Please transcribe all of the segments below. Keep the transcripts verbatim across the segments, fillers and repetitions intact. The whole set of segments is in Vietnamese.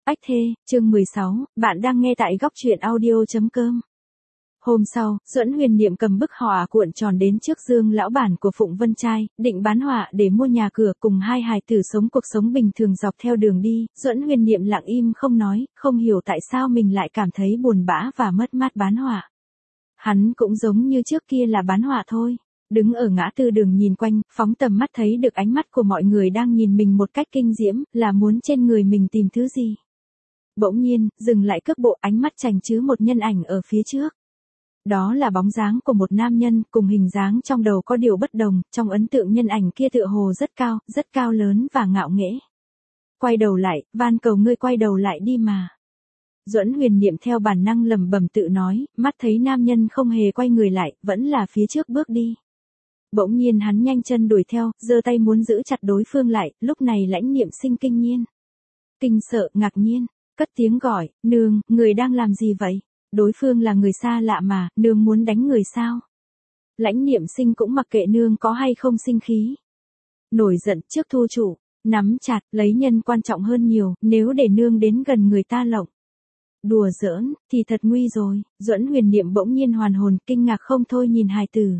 Ách thê, chương mười sáu, bạn đang nghe tại góc truyện audio.com. Hôm sau, Duẫn Huyền Niệm cầm bức họa cuộn tròn đến trước Dương lão bản của Phụng Vân Trai, định bán họa để mua nhà cửa cùng hai hài tử sống cuộc sống bình thường dọc theo đường đi. Duẫn Huyền Niệm lặng im không nói, không hiểu tại sao mình lại cảm thấy buồn bã và mất mát bán họa. Hắn cũng giống như trước kia là bán họa thôi. Đứng ở ngã tư đường nhìn quanh, phóng tầm mắt thấy được ánh mắt của mọi người đang nhìn mình một cách kinh diễm, là muốn trên người mình tìm thứ gì. Bỗng nhiên, dừng lại cước bộ, ánh mắt chành chứ một nhân ảnh ở phía trước. Đó là bóng dáng của một nam nhân, cùng hình dáng trong đầu có điều bất đồng, trong ấn tượng nhân ảnh kia tựa hồ rất cao, rất cao lớn và ngạo nghễ. Quay đầu lại, van cầu ngươi quay đầu lại đi mà. Duẫn Huyền Niệm theo bản năng lẩm bẩm tự nói, mắt thấy nam nhân không hề quay người lại, vẫn là phía trước bước đi. Bỗng nhiên hắn nhanh chân đuổi theo, giơ tay muốn giữ chặt đối phương lại, lúc này Lãnh Niệm Sinh kinh nhiên. Kinh sợ, ngạc nhiên, cất tiếng gọi, nương, người đang làm gì vậy? Đối phương là người xa lạ mà, nương muốn đánh người sao? Lãnh Niệm Sinh cũng mặc kệ nương có hay không sinh khí. Nổi giận trước thu chủ, nắm chặt, lấy nhân quan trọng hơn nhiều, nếu để nương đến gần người ta lộng. Đùa giỡn, thì thật nguy rồi. Duẫn Huyền Niệm bỗng nhiên hoàn hồn, kinh ngạc không thôi nhìn hài tử.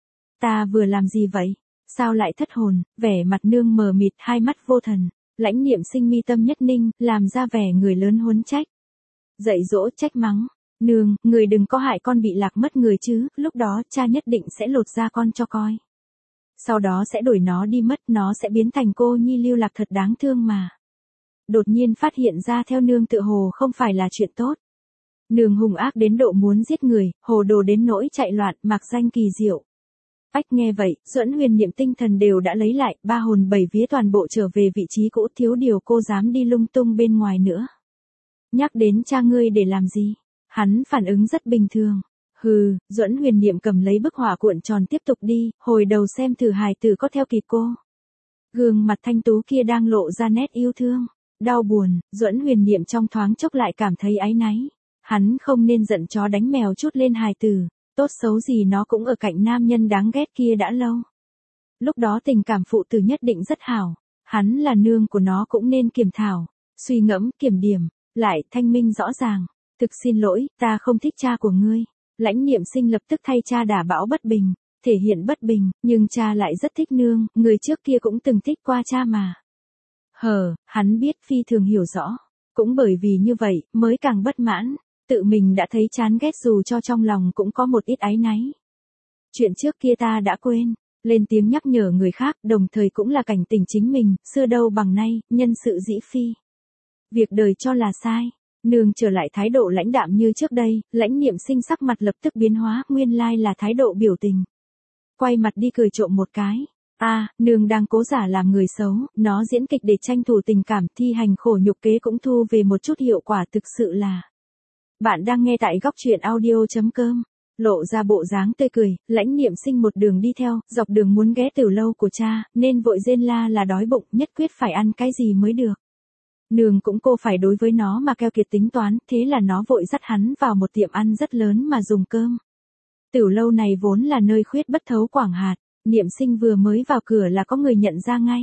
Ta vừa làm gì vậy? Sao lại thất hồn? Vẻ mặt nương mờ mịt, hai mắt vô thần. Lãnh Niệm Sinh mi tâm nhất ninh, làm ra vẻ người lớn huấn trách. Dạy dỗ trách mắng. Nương, người đừng có hại con bị lạc mất người chứ, lúc đó cha nhất định sẽ lột da con cho coi. Sau đó sẽ đuổi nó đi mất, nó sẽ biến thành cô nhi lưu lạc thật đáng thương mà. Đột nhiên phát hiện ra theo nương tự hồ không phải là chuyện tốt. Nương hung ác đến độ muốn giết người, hồ đồ đến nỗi chạy loạn, mặc danh kỳ diệu. Ách nghe vậy, Duẫn Huyền Niệm tinh thần đều đã lấy lại, ba hồn bảy vía toàn bộ trở về vị trí cũ, thiếu điều cô dám đi lung tung bên ngoài nữa. Nhắc đến cha ngươi để làm gì? Hắn phản ứng rất bình thường. Hừ, Duẫn Huyền Niệm cầm lấy bức họa cuộn tròn tiếp tục đi, hồi đầu xem thử hài tử có theo kịp cô. Gương mặt thanh tú kia đang lộ ra nét yêu thương, đau buồn, Duẫn Huyền Niệm trong thoáng chốc lại cảm thấy áy náy. Hắn không nên giận chó đánh mèo chút lên hài tử, tốt xấu gì nó cũng ở cạnh nam nhân đáng ghét kia đã lâu. Lúc đó tình cảm phụ tử nhất định rất hảo, hắn là nương của nó cũng nên kiểm thảo, suy ngẫm, kiểm điểm, lại thanh minh rõ ràng. Thực xin lỗi, ta không thích cha của ngươi. Lãnh Niệm Sinh lập tức thay cha đả bão bất bình, thể hiện bất bình, nhưng cha lại rất thích nương, người trước kia cũng từng thích qua cha mà. Hờ, hắn biết phi thường hiểu rõ, cũng bởi vì như vậy, mới càng bất mãn, tự mình đã thấy chán ghét dù cho trong lòng cũng có một ít áy náy. Chuyện trước kia ta đã quên, lên tiếng nhắc nhở người khác, đồng thời cũng là cảnh tỉnh chính mình, xưa đâu bằng nay, nhân sự dĩ phi. Việc đời cho là sai. Nương trở lại thái độ lãnh đạm như trước đây, Lãnh Niệm Sinh sắc mặt lập tức biến hóa, nguyên lai là thái độ biểu tình. Quay mặt đi cười trộm một cái. A, à, nương đang cố giả làm người xấu, nó diễn kịch để tranh thủ tình cảm, thi hành khổ nhục kế cũng thu về một chút hiệu quả, thực sự là. Bạn đang nghe tại góc truyện audio.com. Lộ ra bộ dáng tươi cười, Lãnh Niệm Sinh một đường đi theo, dọc đường muốn ghé tiểu lâu của cha, nên vội rên la là đói bụng, nhất quyết phải ăn cái gì mới được. Nương cũng cô phải đối với nó mà keo kiệt tính toán, thế là nó vội dắt hắn vào một tiệm ăn rất lớn mà dùng cơm. Tiểu lâu này vốn là nơi khuyết bất thấu quảng hạt, Niệm Sinh vừa mới vào cửa là có người nhận ra ngay.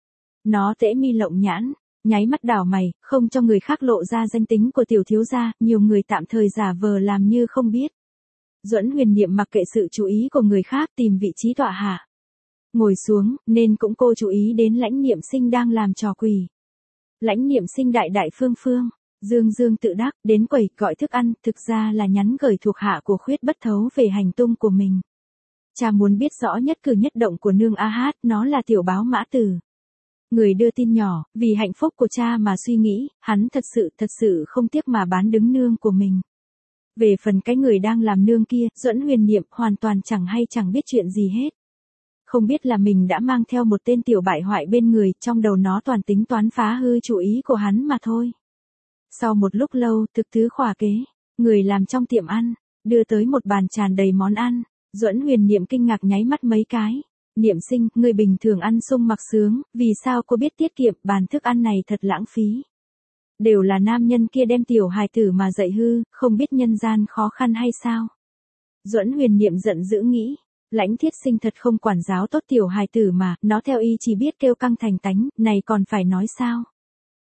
Nó tễ mi lộng nhãn, nháy mắt đảo mày, không cho người khác lộ ra danh tính của tiểu thiếu gia, nhiều người tạm thời giả vờ làm như không biết. Duẫn Huyền Niệm mặc kệ sự chú ý của người khác, tìm vị trí tọa hạ. Ngồi xuống, nên cũng cô chú ý đến Lãnh Niệm Sinh đang làm trò quỷ. Lãnh Niệm Sinh đại đại phương phương, dương dương tự đắc, đến quầy gọi thức ăn, thực ra là nhắn gửi thuộc hạ của khuyết bất thấu về hành tung của mình. Cha muốn biết rõ nhất cử nhất động của nương A Hát, nó là tiểu báo mã tử. Người đưa tin nhỏ, vì hạnh phúc của cha mà suy nghĩ, hắn thật sự thật sự không tiếc mà bán đứng nương của mình. Về phần cái người đang làm nương kia, Duẫn Huyền Niệm hoàn toàn chẳng hay chẳng biết chuyện gì hết. Không biết là mình đã mang theo một tên tiểu bại hoại bên người, trong đầu nó toàn tính toán phá hư chủ ý của hắn mà thôi. Sau một lúc lâu, thực thứ khỏa kế, người làm trong tiệm ăn, đưa tới một bàn tràn đầy món ăn, Duẫn Huyền Niệm kinh ngạc nháy mắt mấy cái. Niệm Sinh, người bình thường ăn sung mặc sướng, vì sao cô biết tiết kiệm, bàn thức ăn này thật lãng phí. Đều là nam nhân kia đem tiểu hài tử mà dạy hư, không biết nhân gian khó khăn hay sao. Duẫn Huyền Niệm giận dữ nghĩ. Lãnh Thiết Sinh thật không quản giáo tốt tiểu hài tử mà, nó theo y chỉ biết kêu căng thành tánh, này còn phải nói sao?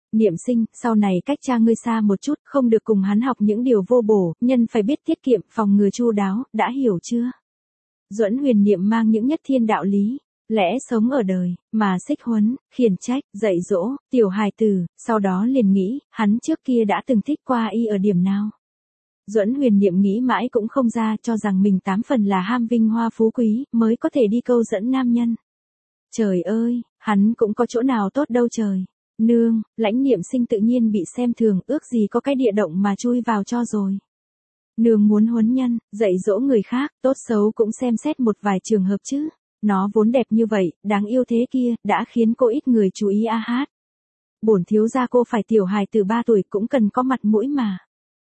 Niệm Sinh, sau này cách cha ngươi xa một chút, không được cùng hắn học những điều vô bổ, nhân phải biết tiết kiệm, phòng ngừa chu đáo, đã hiểu chưa? Duẫn Huyền Niệm mang những nhất thiên đạo lý, lẽ sống ở đời, mà xích huấn, khiển trách, dạy dỗ, tiểu hài tử, sau đó liền nghĩ, hắn trước kia đã từng thích qua y ở điểm nào. Duẫn Huyền Niệm nghĩ mãi cũng không ra, cho rằng mình tám phần là ham vinh hoa phú quý, mới có thể đi câu dẫn nam nhân. Trời ơi, hắn cũng có chỗ nào tốt đâu trời. Nương, Lãnh Niệm Sinh tự nhiên bị xem thường, ước gì có cái địa động mà chui vào cho rồi. Nương muốn huấn nhân, dạy dỗ người khác, tốt xấu cũng xem xét một vài trường hợp chứ. Nó vốn đẹp như vậy, đáng yêu thế kia, đã khiến cô ít người chú ý a hát. Bổn thiếu gia cô phải tiểu hài từ ba tuổi cũng cần có mặt mũi mà.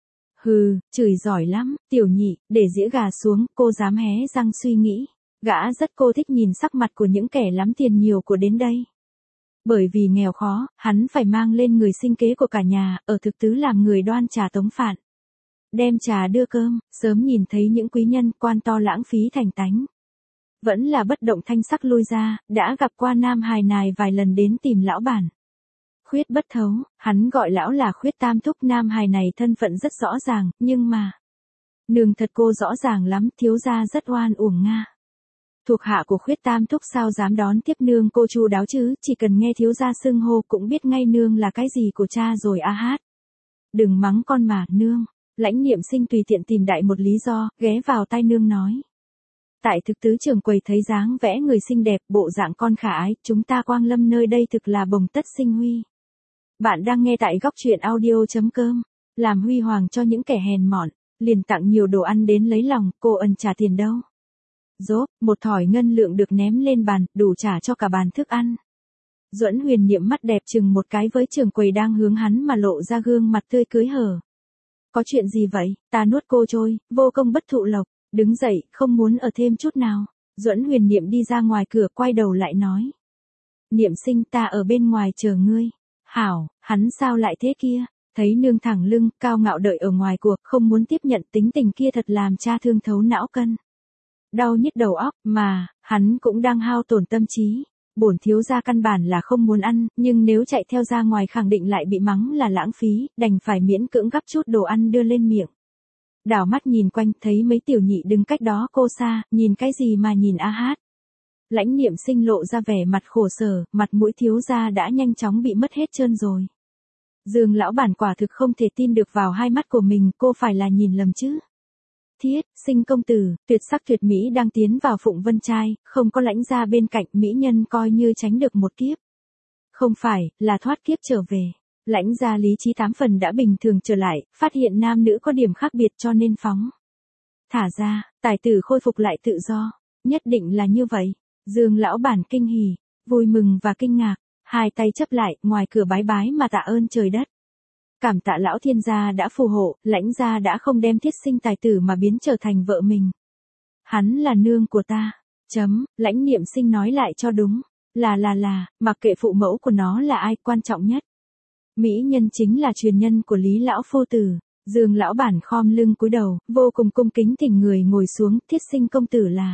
Hừ, chửi giỏi lắm, tiểu nhị, để dĩa gà xuống, cô dám hé răng suy nghĩ. Gã rất cô thích nhìn sắc mặt của những kẻ lắm tiền nhiều của đến đây. Bởi vì nghèo khó, hắn phải mang lên người sinh kế của cả nhà, ở thực tứ làm người đoan trà tống phạn. Đem trà đưa cơm, sớm nhìn thấy những quý nhân quan to lãng phí thành tánh. Vẫn là bất động thanh sắc lui ra, đã gặp qua nam hài nài vài lần đến tìm lão bản. Khuyết Bất Thấu, hắn gọi lão là Khuyết Tam Thúc, nam hài này thân phận rất rõ ràng, nhưng mà... Nương thật cô rõ ràng lắm, thiếu gia rất oan uổng nga. Thuộc hạ của Khuyết Tam Thúc sao dám đón tiếp nương cô chu đáo chứ, chỉ cần nghe thiếu gia xưng hô cũng biết ngay nương là cái gì của cha rồi a hát. Đừng mắng con mà, nương. Lãnh Niệm Sinh tùy tiện tìm đại một lý do, ghé vào tai nương nói. Tại thực tứ trường quầy thấy dáng vẽ người xinh đẹp, bộ dạng con khả ái, chúng ta quang lâm nơi đây thực là bồng tất sinh huy. Bạn đang nghe tại góc truyện audio chấm com, làm huy hoàng cho những kẻ hèn mọn, liền tặng nhiều đồ ăn đến lấy lòng, cô ân trả tiền đâu. Rốp, một thỏi ngân lượng được ném lên bàn, đủ trả cho cả bàn thức ăn. Duẫn Huyền Niệm mắt đẹp chừng một cái với trường quầy đang hướng hắn mà lộ ra gương mặt tươi cưới hở. Có chuyện gì vậy, ta nuốt cô trôi, vô công bất thụ lộc, đứng dậy, không muốn ở thêm chút nào. Duẫn Huyền Niệm đi ra ngoài cửa quay đầu lại nói. Niệm Sinh, ta ở bên ngoài chờ ngươi. Hảo, hắn sao lại thế kia, thấy nương thẳng lưng, cao ngạo đợi ở ngoài cuộc, không muốn tiếp nhận tính tình kia thật làm cha thương thấu não cân. Đau nhức đầu óc, mà, hắn cũng đang hao tổn tâm trí. Bổn thiếu gia căn bản là không muốn ăn, nhưng nếu chạy theo ra ngoài khẳng định lại bị mắng là lãng phí, đành phải miễn cưỡng gắp chút đồ ăn đưa lên miệng. Đảo mắt nhìn quanh, thấy mấy tiểu nhị đứng cách đó cô xa, nhìn cái gì mà nhìn a hát. Lãnh Niệm Sinh lộ ra vẻ mặt khổ sở, mặt mũi thiếu gia đã nhanh chóng bị mất hết trơn rồi. Dương lão bản quả thực không thể tin được vào hai mắt của mình, cô phải là nhìn lầm chứ. Thiết, Sinh công tử, tuyệt sắc tuyệt mỹ đang tiến vào Phụng Vân Trai, không có Lãnh gia bên cạnh, mỹ nhân coi như tránh được một kiếp. Không phải, là thoát kiếp trở về. Lãnh gia lý trí tám phần đã bình thường trở lại, phát hiện nam nữ có điểm khác biệt cho nên phóng. Thả ra, tài tử khôi phục lại tự do. Nhất định là như vậy. Dương lão bản kinh hỉ, vui mừng và kinh ngạc, hai tay chấp lại, ngoài cửa bái bái mà tạ ơn trời đất. Cảm tạ lão thiên gia đã phù hộ, Lãnh gia đã không đem Thiết Sinh tài tử mà biến trở thành vợ mình. Hắn là nương của ta. Chấm, Lãnh Niệm Sinh nói lại cho đúng. Là là là, mặc kệ phụ mẫu của nó là ai, quan trọng nhất. Mỹ nhân chính là truyền nhân của Lý lão phu tử. Dương lão bản khom lưng cúi đầu, vô cùng cung kính thỉnh người ngồi xuống, Thiết Sinh công tử là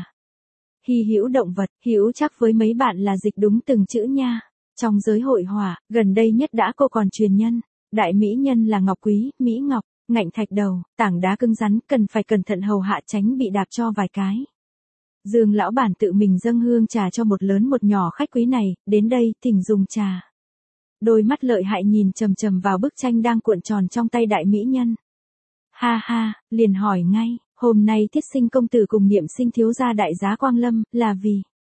hy hữu động vật, hữu chắc với mấy bạn là dịch đúng từng chữ nha. Trong giới hội họa, gần đây nhất đã cô còn truyền nhân. Đại mỹ nhân là ngọc quý, mỹ ngọc, ngạnh thạch đầu, tảng đá cứng rắn, cần phải cẩn thận hầu hạ tránh bị đạp cho vài cái. Dương lão bản tự mình dâng hương trà cho một lớn một nhỏ khách quý này, đến đây, thỉnh dùng trà. Đôi mắt lợi hại nhìn chầm chầm vào bức tranh đang cuộn tròn trong tay đại mỹ nhân. Ha ha, liền hỏi ngay, hôm nay Thiết Sinh công tử cùng Niệm Sinh thiếu gia đại giá quang lâm, là vì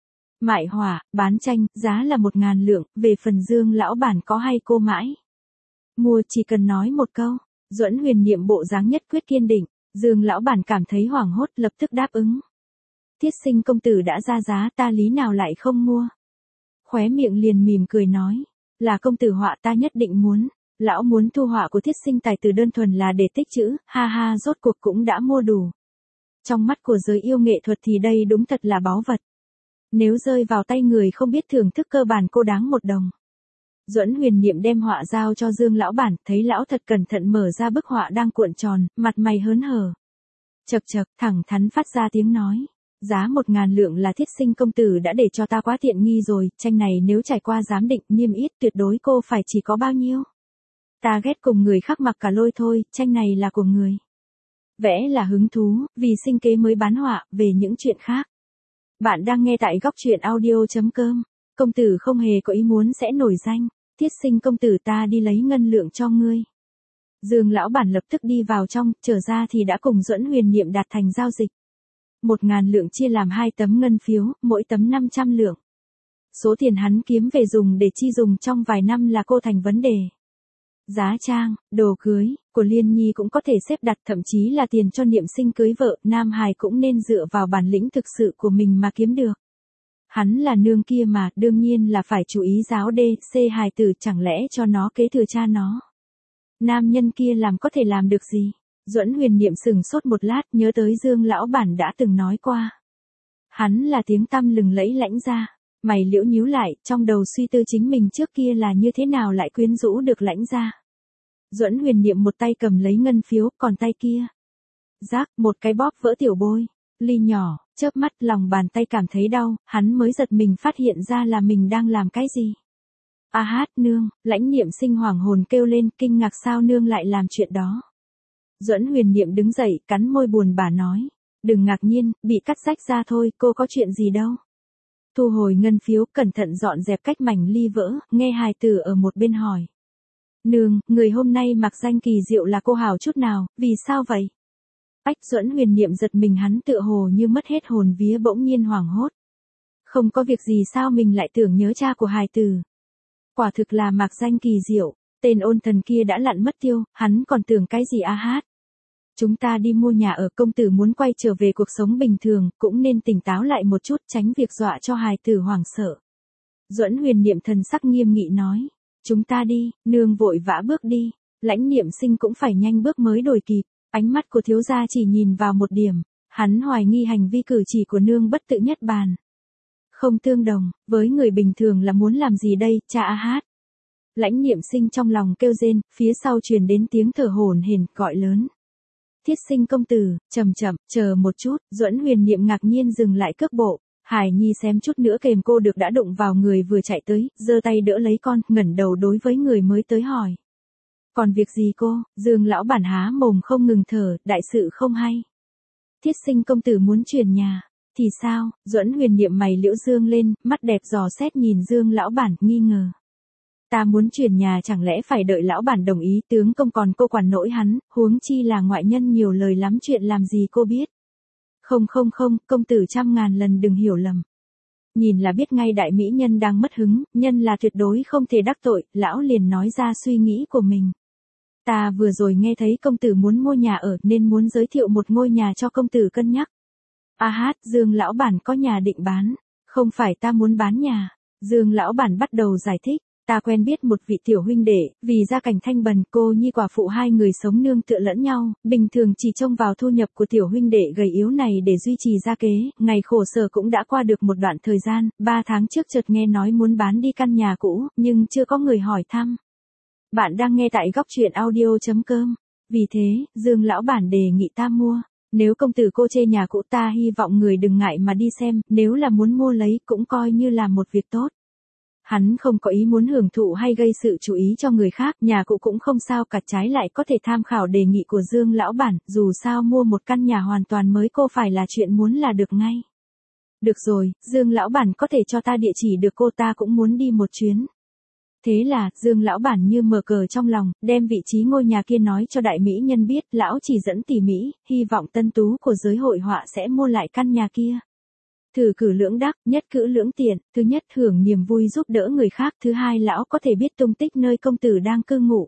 mại hỏa, bán tranh, giá là một ngàn lượng, về phần Dương lão bản có hay cô mãi. Mua chỉ cần nói một câu. Duẫn Huyền Niệm bộ dáng nhất quyết kiên định, Dương lão bản cảm thấy hoảng hốt lập tức đáp ứng. Thiết Sinh công tử đã ra giá, ta lý nào lại không mua. Khóe miệng liền mỉm cười nói, là công tử họa ta nhất định muốn. Lão muốn thu họa của Thiết Sinh tài tử đơn thuần là để tích trữ, ha ha, rốt cuộc cũng đã mua đủ. Trong mắt của giới yêu nghệ thuật thì đây đúng thật là báu vật. Nếu rơi vào tay người không biết thưởng thức cơ bản cô đáng một đồng. Duẫn Huyền Niệm đem họa giao cho Dương lão bản, thấy lão thật cẩn thận mở ra bức họa đang cuộn tròn, mặt mày hớn hở. Chậc chậc, thẳng thắn phát ra tiếng nói. Giá một ngàn lượng là Thiết Sinh công tử đã để cho ta quá tiện nghi rồi, tranh này nếu trải qua giám định, niêm yết tuyệt đối cô phải chỉ có bao nhiêu. Ta ghét cùng người khác mặc cả lôi thôi, tranh này là của người. Vẽ là hứng thú, vì sinh kế mới bán họa, về những chuyện khác. Bạn đang nghe tại góc truyện audio.com. Công tử không hề có ý muốn sẽ nổi danh. Tiết sinh công tử ta đi lấy ngân lượng cho ngươi. Dương lão bản lập tức đi vào trong, trở ra thì đã cùng Duẫn Huyền Niệm đạt thành giao dịch. Một ngàn lượng chia làm hai tấm ngân phiếu, mỗi tấm năm trăm lượng. Số tiền hắn kiếm về dùng để chi dùng trong vài năm là cô thành vấn đề. Giá trang, đồ cưới, của Liên Nhi cũng có thể xếp đặt, thậm chí là tiền cho Niệm Sinh cưới vợ, Nam Hải cũng nên dựa vào bản lĩnh thực sự của mình mà kiếm được. Hắn là nương kia mà, đương nhiên là phải chú ý giáo đê, xê hài tử, chẳng lẽ cho nó kế thừa cha nó. Nam nhân kia làm có thể làm được gì? Duẫn Huyền Niệm sừng sốt một lát, nhớ tới Dương lão bản đã từng nói qua. Hắn là tiếng tăm lừng lẫy Lãnh gia. Mày liễu nhíu lại, trong đầu suy tư chính mình trước kia là như thế nào lại quyến rũ được Lãnh gia. Duẫn Huyền Niệm một tay cầm lấy ngân phiếu, còn tay kia. Rác, một cái bóp vỡ tiểu bôi. Ly nhỏ, chớp mắt lòng bàn tay cảm thấy đau, hắn mới giật mình phát hiện ra là mình đang làm cái gì. A hát nương, Lãnh Niệm Sinh hoảng hồn kêu lên, kinh ngạc sao nương lại làm chuyện đó. Duẫn Huyền Niệm đứng dậy, cắn môi buồn bã nói. Đừng ngạc nhiên, bị cắt rách ra thôi, cô có chuyện gì đâu. Thu hồi ngân phiếu, cẩn thận dọn dẹp cách mảnh ly vỡ, nghe hài tử ở một bên hỏi. Nương, người hôm nay mặc danh kỳ diệu là cô hảo chút nào, vì sao vậy? Ách Duẫn Huyền Niệm giật mình, hắn tựa hồ như mất hết hồn vía, bỗng nhiên hoảng hốt. Không có việc gì, sao mình lại tưởng nhớ cha của hài tử? Quả thực là mặc danh kỳ diệu, tên ôn thần kia đã lặn mất tiêu, hắn còn tưởng cái gì a hát. Chúng ta đi mua nhà ở, công tử muốn quay trở về cuộc sống bình thường, cũng nên tỉnh táo lại một chút, tránh việc dọa cho hài tử hoảng sợ. Duẫn Huyền Niệm thần sắc nghiêm nghị nói. Chúng ta đi, nương vội vã bước đi. Lãnh Niệm Sinh cũng phải nhanh bước mới đổi kịp. Ánh mắt của thiếu gia chỉ nhìn vào một điểm. Hắn hoài nghi hành vi cử chỉ của nương bất tự nhất bàn. Không tương đồng, với người bình thường là muốn làm gì đây, cha a hát. Lãnh Niệm Sinh trong lòng kêu rên, phía sau truyền đến tiếng thở hổn hển, gọi lớn. Thiết sinh công tử, chậm chậm, chờ một chút. Duẫn Huyền Niệm ngạc nhiên dừng lại cước bộ. Hải Nhi xém chút nữa kềm cô được đã đụng vào người vừa chạy tới, giơ tay đỡ lấy con, ngẩng đầu đối với người mới tới hỏi. Còn việc gì cô? Dương lão bản há mồm không ngừng thở, đại sự không hay. Thiết sinh công tử muốn chuyển nhà. Thì sao? Duẫn Huyền Niệm mày liễu dương lên, mắt đẹp dò xét nhìn Dương lão bản, nghi ngờ. Ta muốn chuyển nhà chẳng lẽ phải đợi lão bản đồng ý, tướng công còn cô quản nổi hắn, huống chi là ngoại nhân nhiều lời lắm, chuyện làm gì cô biết. Không không không, công tử trăm ngàn lần đừng hiểu lầm. Nhìn là biết ngay đại mỹ nhân đang mất hứng, nhân là tuyệt đối không thể đắc tội, lão liền nói ra suy nghĩ của mình. Ta vừa rồi nghe thấy công tử muốn mua nhà ở nên muốn giới thiệu một ngôi nhà cho công tử cân nhắc. A hát, Dương lão bản có nhà định bán, không phải ta muốn bán nhà. Dương lão bản bắt đầu giải thích. Ta quen biết một vị tiểu huynh đệ, vì gia cảnh thanh bần, cô nhi quả phụ hai người sống nương tựa lẫn nhau, bình thường chỉ trông vào thu nhập của tiểu huynh đệ gầy yếu này để duy trì gia kế, ngày khổ sở cũng đã qua được một đoạn thời gian, ba tháng trước chợt nghe nói muốn bán đi căn nhà cũ, nhưng chưa có người hỏi thăm. Bạn đang nghe tại góc truyện audio.com. Vì thế, Dương lão bản đề nghị ta mua. Nếu công tử cô chê nhà cũ, ta hy vọng người đừng ngại mà đi xem, nếu là muốn mua lấy cũng coi như là một việc tốt. Hắn không có ý muốn hưởng thụ hay gây sự chú ý cho người khác, nhà cũ cũng không sao cả, trái lại có thể tham khảo đề nghị của Dương lão bản, dù sao mua một căn nhà hoàn toàn mới cô phải là chuyện muốn là được ngay. Được rồi, Dương lão bản có thể cho ta địa chỉ được, cô ta cũng muốn đi một chuyến. Thế là, Dương lão bản như mở cờ trong lòng, đem vị trí ngôi nhà kia nói cho đại mỹ nhân biết, lão chỉ dẫn tỉ mỉ, hy vọng tân tú của giới hội họa sẽ mua lại căn nhà kia. Thử cử lưỡng đắc, nhất cử lưỡng tiện, thứ nhất hưởng niềm vui giúp đỡ người khác, thứ hai lão có thể biết tung tích nơi công tử đang cư ngụ.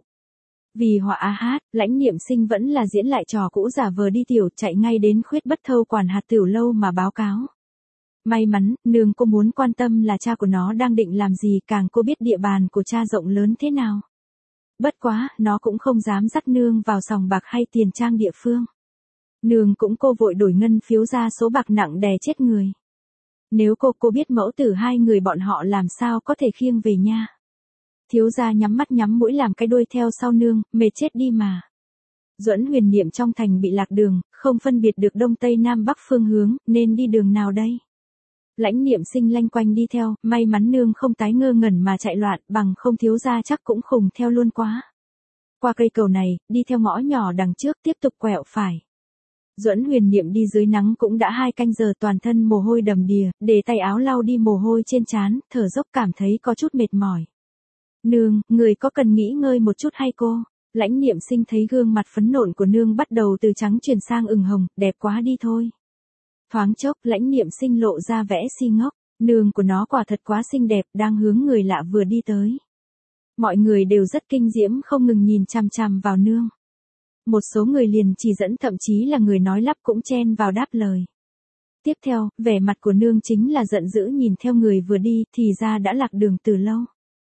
Vì họa a hát, Lãnh Niệm Sinh vẫn là diễn lại trò cũ, giả vờ đi tiểu, chạy ngay đến Khuyết Bất Thâu quản hạt tiểu lâu mà báo cáo. May mắn, nương cô muốn quan tâm là cha của nó đang định làm gì, càng cô biết địa bàn của cha rộng lớn thế nào. Bất quá, nó cũng không dám dắt nương vào sòng bạc hay tiền trang địa phương. Nương cũng cô vội đổi ngân phiếu ra số bạc nặng đè chết người. Nếu cô cô biết mẫu tử hai người bọn họ làm sao có thể khiêng về nha. Thiếu gia nhắm mắt nhắm mũi làm cái đuôi theo sau nương, mệt chết đi mà. Duẫn Huyền Niệm trong thành bị lạc đường, không phân biệt được đông tây nam bắc phương hướng, nên đi đường nào đây? Lãnh Niệm Sinh lanh quanh đi theo, may mắn nương không tái ngơ ngẩn mà chạy loạn, bằng không thiếu gia chắc cũng khùng theo luôn quá. Qua cây cầu này, đi theo ngõ nhỏ đằng trước tiếp tục quẹo phải. Duẫn Huyền Niệm đi dưới nắng cũng đã hai canh giờ, toàn thân mồ hôi đầm đìa, để tay áo lau đi mồ hôi trên trán, thở dốc cảm thấy có chút mệt mỏi. Nương, người có cần nghỉ ngơi một chút hay cô? Lãnh Niệm Sinh thấy gương mặt phấn nộn của nương bắt đầu từ trắng chuyển sang ửng hồng, đẹp quá đi thôi. Thoáng chốc, Lãnh Niệm Sinh lộ ra vẻ si ngốc, nương của nó quả thật quá xinh đẹp, đang hướng người lạ vừa đi tới. Mọi người đều rất kinh diễm không ngừng nhìn chằm chằm vào nương. Một số người liền chỉ dẫn, thậm chí là người nói lắp cũng chen vào đáp lời. Tiếp theo, vẻ mặt của nương chính là giận dữ nhìn theo người vừa đi, thì ra đã lạc đường từ lâu.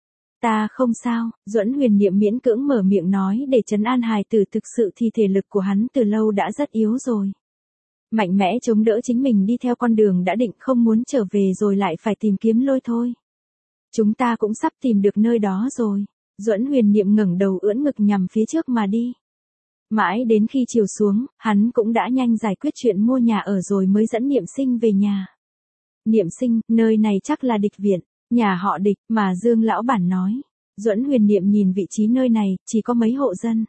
Ta không sao, Duẫn Huyền Niệm miễn cưỡng mở miệng nói để trấn an hài tử, thực sự thì thể lực của hắn từ lâu đã rất yếu rồi. Mạnh mẽ chống đỡ chính mình đi theo con đường đã định, không muốn trở về rồi lại phải tìm kiếm lôi thôi. Chúng ta cũng sắp tìm được nơi đó rồi. Duẫn Huyền Niệm ngẩng đầu ưỡn ngực nhằm phía trước mà đi. Mãi đến khi chiều xuống, hắn cũng đã nhanh giải quyết chuyện mua nhà ở rồi mới dẫn Niệm Sinh về nhà. Niệm Sinh, nơi này chắc là Địch viện, nhà họ Địch mà Dương lão bản nói. Duẫn Huyền Niệm nhìn vị trí nơi này, chỉ có mấy hộ dân.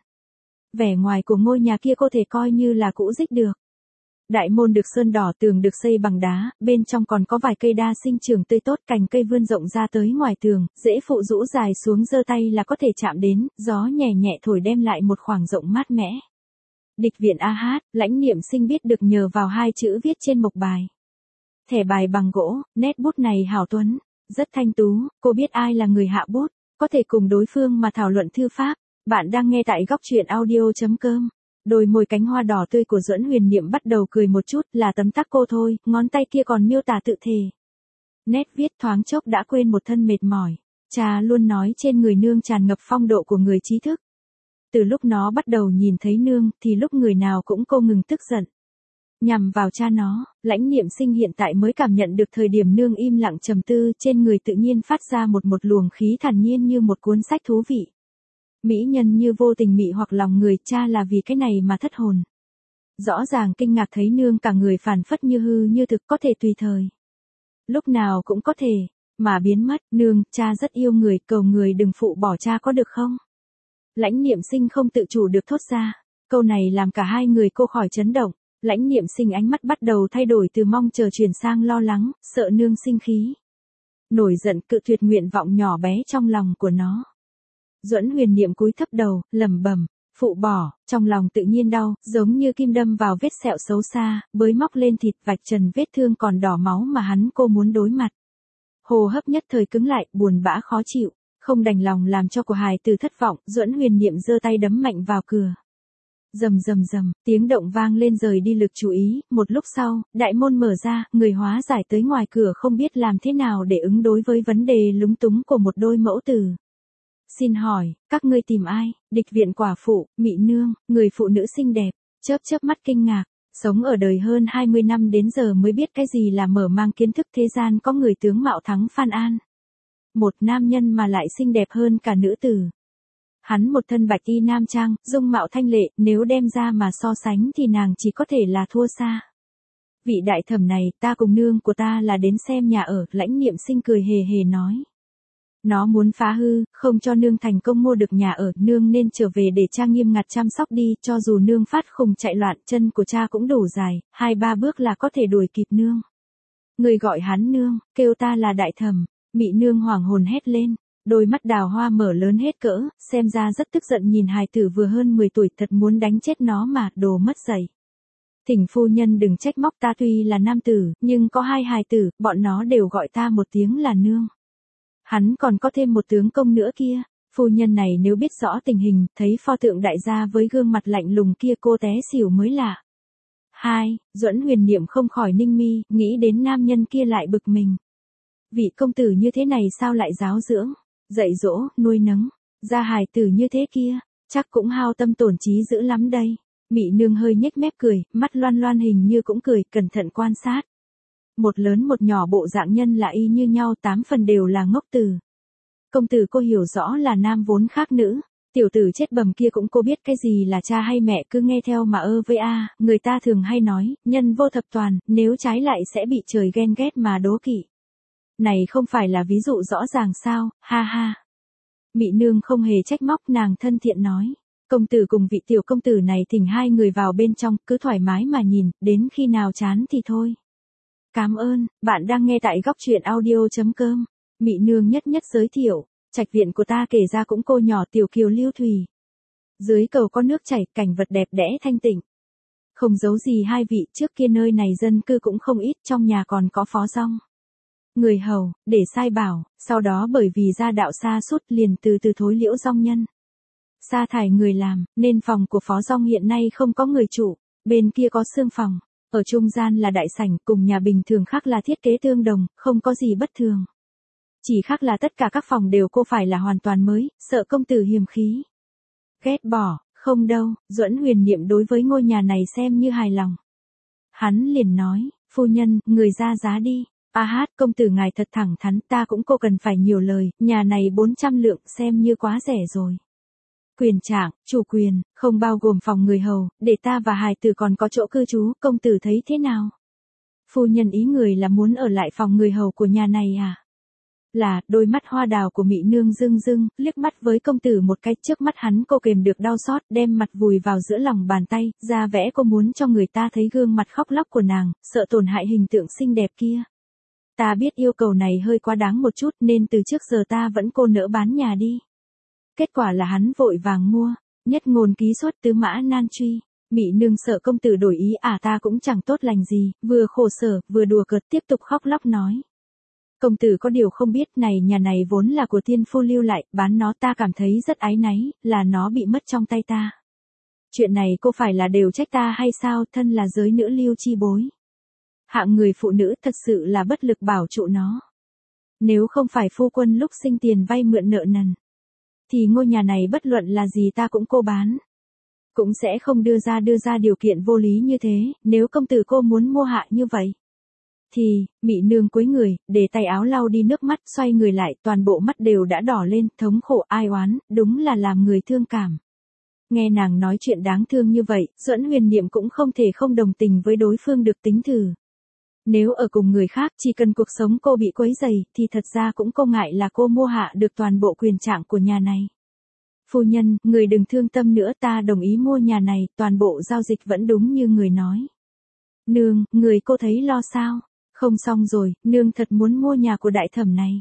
Vẻ ngoài của ngôi nhà kia có thể coi như là cũ rích được. Đại môn được sơn đỏ, tường được xây bằng đá, bên trong còn có vài cây đa sinh trưởng tươi tốt, cành cây vươn rộng ra tới ngoài tường, rễ phụ rũ dài xuống giơ tay là có thể chạm đến, gió nhẹ nhẹ thổi đem lại một khoảng rộng mát mẻ. Địch viện a hát, Lãnh Niệm Sinh biết được nhờ vào hai chữ viết trên mộc bài. Thẻ bài bằng gỗ, nét bút này hảo tuấn, rất thanh tú, cô biết ai là người hạ bút, có thể cùng đối phương mà thảo luận thư pháp. Bạn đang nghe tại góc truyện audio chấm com. Đôi môi cánh hoa đỏ tươi của Duẫn Huyền Niệm bắt đầu cười một chút, là tấm tắc cô thôi, ngón tay kia còn miêu tả tự thể. Nét viết thoáng chốc đã quên một thân mệt mỏi. Cha luôn nói trên người nương tràn ngập phong độ của người trí thức. Từ lúc nó bắt đầu nhìn thấy nương, thì lúc người nào cũng cô ngừng tức giận. Nhằm vào cha nó, Lãnh Niệm Sinh hiện tại mới cảm nhận được thời điểm nương im lặng trầm tư, trên người tự nhiên phát ra một một luồng khí thản nhiên như một cuốn sách thú vị. Mỹ nhân như vô tình mị hoặc lòng người, cha là vì cái này mà thất hồn. Rõ ràng kinh ngạc thấy nương cả người phản phất như hư như thực, có thể tùy thời. Lúc nào cũng có thể, mà biến mất, nương, cha rất yêu người, cầu người đừng phụ bỏ cha có được không? Lãnh Niệm Sinh không tự chủ được thốt ra, câu này làm cả hai người cô khỏi chấn động. Lãnh Niệm Sinh ánh mắt bắt đầu thay đổi từ mong chờ chuyển sang lo lắng, sợ nương sinh khí. Nổi giận cự tuyệt nguyện vọng nhỏ bé trong lòng của nó. Duẫn Huyền Niệm cúi thấp đầu, lẩm bẩm, phụ bỏ, trong lòng tự nhiên đau, giống như kim đâm vào vết sẹo xấu xa, bới móc lên thịt, vạch trần vết thương còn đỏ máu mà hắn cô muốn đối mặt. Hô hấp nhất thời cứng lại, buồn bã khó chịu, không đành lòng làm cho của hài tử thất vọng, Duẫn Huyền Niệm giơ tay đấm mạnh vào cửa. Rầm rầm rầm, tiếng động vang lên rời đi lực chú ý, một lúc sau, đại môn mở ra, người hóa giải tới ngoài cửa không biết làm thế nào để ứng đối với vấn đề lúng túng của một đôi mẫu tử. Xin hỏi, các ngươi tìm ai? Địch viện quả phụ, Mị nương, người phụ nữ xinh đẹp, chớp chớp mắt kinh ngạc, sống ở đời hơn hai mươi năm đến giờ mới biết cái gì là mở mang kiến thức thế gian có người tướng mạo thắng Phan An. Một nam nhân mà lại xinh đẹp hơn cả nữ tử. Hắn một thân bạch y nam trang, dung mạo thanh lệ, nếu đem ra mà so sánh thì nàng chỉ có thể là thua xa. Vị đại thẩm này, ta cùng nương của ta là đến xem nhà ở, Lãnh Niệm Sinh cười hề hề nói. Nó muốn phá hư, không cho nương thành công mua được nhà ở, nương nên trở về để cha nghiêm ngặt chăm sóc đi, cho dù nương phát khùng chạy loạn, chân của cha cũng đủ dài, hai ba bước là có thể đuổi kịp nương. Người gọi hắn nương, kêu ta là đại thẩm, Mị nương hoảng hồn hét lên, đôi mắt đào hoa mở lớn hết cỡ, xem ra rất tức giận nhìn hài tử vừa hơn mười tuổi, thật muốn đánh chết nó mà, đồ mất dạy. Thỉnh phu nhân đừng trách móc ta, tuy là nam tử, nhưng có hai hài tử, bọn nó đều gọi ta một tiếng là nương. Hắn còn có thêm một tướng công nữa kia, phu nhân này nếu biết rõ tình hình, thấy pho tượng đại gia với gương mặt lạnh lùng kia cô té xỉu mới lạ. Hai, Duẫn Huyền Niệm không khỏi ninh mi, nghĩ đến nam nhân kia lại bực mình. Vị công tử như thế này sao lại giáo dưỡng, dạy dỗ, nuôi nấng, ra hài tử như thế kia, chắc cũng hao tâm tổn trí dữ lắm đây. Mị nương hơi nhếch mép cười, mắt loan loan hình như cũng cười, cẩn thận quan sát. Một lớn một nhỏ bộ dạng nhân là y như nhau, tám phần đều là ngốc tử. Công tử cô hiểu rõ là nam vốn khác nữ, tiểu tử chết bầm kia cũng cô biết cái gì là cha hay mẹ cứ nghe theo mà ơ với a, người ta thường hay nói, nhân vô thập toàn, nếu trái lại sẽ bị trời ghen ghét mà đố kỵ. Này không phải là ví dụ rõ ràng sao, ha ha. Mị nương không hề trách móc, nàng thân thiện nói. Công tử cùng vị tiểu công tử này thỉnh hai người vào bên trong, cứ thoải mái mà nhìn, đến khi nào chán thì thôi. Cảm ơn, bạn đang nghe tại góc truyện audio.com. Mị nương nhất nhất giới thiệu, trạch viện của ta kể ra cũng cô nhỏ tiểu kiều lưu thủy. Dưới cầu có nước chảy, cảnh vật đẹp đẽ thanh tịnh. Không giấu gì hai vị, trước kia nơi này dân cư cũng không ít, trong nhà còn có phó dong. Người hầu, để sai bảo, sau đó bởi vì gia đạo xa sút liền từ từ thối liễu dong nhân. Sa thải người làm, nên phòng của phó dong hiện nay không có người chủ, bên kia có xương phòng, ở trung gian là đại sảnh, cùng nhà bình thường khác là thiết kế tương đồng, không có gì bất thường. Chỉ khác là tất cả các phòng đều cô phải là hoàn toàn mới, sợ công tử hiềm khí. Ghét bỏ, không đâu, Duẫn Huyền Niệm đối với ngôi nhà này xem như hài lòng. Hắn liền nói, phu nhân, người ra giá đi. A hát, công tử ngài thật thẳng thắn, ta cũng cô cần phải nhiều lời, nhà này bốn trăm lượng xem như quá rẻ rồi. Quyền trạng, chủ quyền, không bao gồm phòng người hầu, để ta và hài tử còn có chỗ cư trú, công tử thấy thế nào? Phu nhân ý người là muốn ở lại phòng người hầu của nhà này à? Là, đôi mắt hoa đào của Mị nương rưng rưng, liếc mắt với công tử một cái, trước mắt hắn cô kềm được đau xót, đem mặt vùi vào giữa lòng bàn tay, ra vẽ cô muốn cho người ta thấy gương mặt khóc lóc của nàng, sợ tổn hại hình tượng xinh đẹp kia. Ta biết yêu cầu này hơi quá đáng một chút nên từ trước giờ ta vẫn cô nỡ bán nhà đi. Kết quả là hắn vội vàng mua, nhất ngôn ký xuất tứ mã nan truy. Mị nương sợ công tử đổi ý à, ta cũng chẳng tốt lành gì, vừa khổ sở, vừa đùa cợt tiếp tục khóc lóc nói. Công tử có điều không biết, này nhà này vốn là của tiên phu lưu lại, bán nó ta cảm thấy rất áy náy, là nó bị mất trong tay ta. Chuyện này cô phải là đều trách ta hay sao, thân là giới nữ lưu chi bối. Hạng người phụ nữ thật sự là bất lực bảo trụ nó. Nếu không phải phu quân lúc sinh tiền vay mượn nợ nần, thì ngôi nhà này bất luận là gì ta cũng cô bán. Cũng sẽ không đưa ra đưa ra điều kiện vô lý như thế, nếu công tử cô muốn mua hạ như vậy. Thì, Mị nương cúi người, để tay áo lau đi nước mắt, xoay người lại, toàn bộ mắt đều đã đỏ lên, thống khổ ai oán, đúng là làm người thương cảm. Nghe nàng nói chuyện đáng thương như vậy, Duẫn Huyền Niệm cũng không thể không đồng tình với đối phương được tính thử. Nếu ở cùng người khác, chỉ cần cuộc sống cô bị quấy rầy, thì thật ra cũng không ngại là cô mua hạ được toàn bộ quyền trạng của nhà này. Phu nhân, người đừng thương tâm nữa, ta đồng ý mua nhà này, toàn bộ giao dịch vẫn đúng như người nói. Nương, người cô thấy lo sao? Không xong rồi, nương thật muốn mua nhà của đại thẩm này.